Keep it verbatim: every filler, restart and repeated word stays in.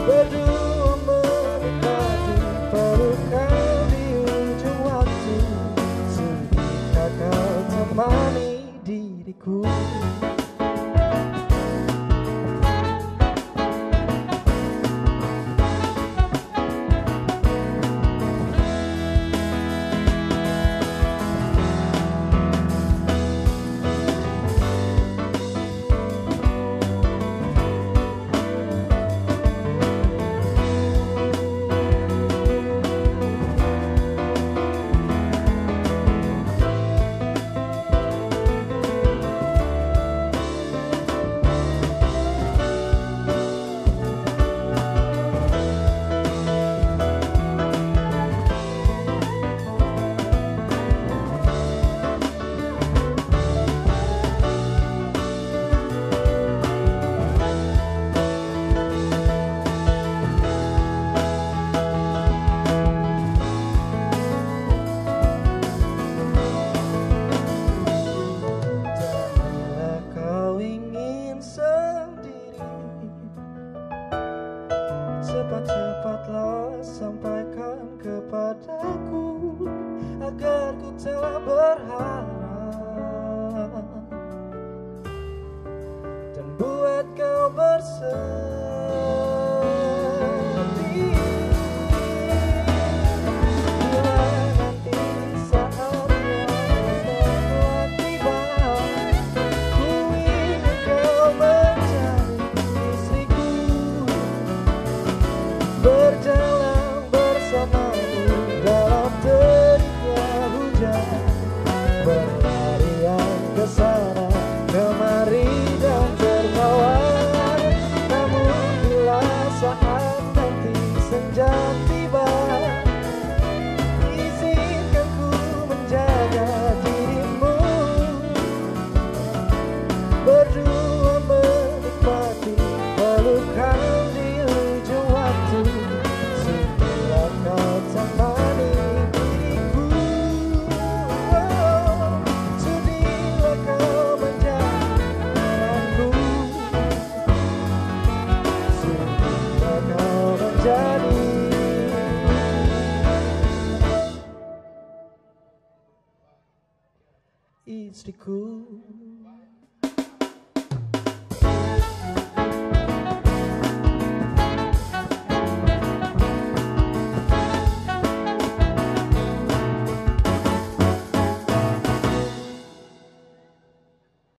berdua menikmati pelukan di ujung waktu. Sudahkah kau temani diriku? Cepat-cepatlah sampaikan kepadaku agar ku telah berharap dan buat kau bersedih. Bila nanti saatnya telah tiba, ku ingin kau menjadi istriku, berjalan bersamamu dalam teriknya hujan, berlarian ke sana kemari dan tertawa. Namun bila saat nanti senja tiba, izinkan ku menjaga dirimu, berdua menikmati pelukan di ujung waktu. Sudahlah kau temani diriku, oh, sudilah kau menjadi temanku, sudilah kau menjadi istriku.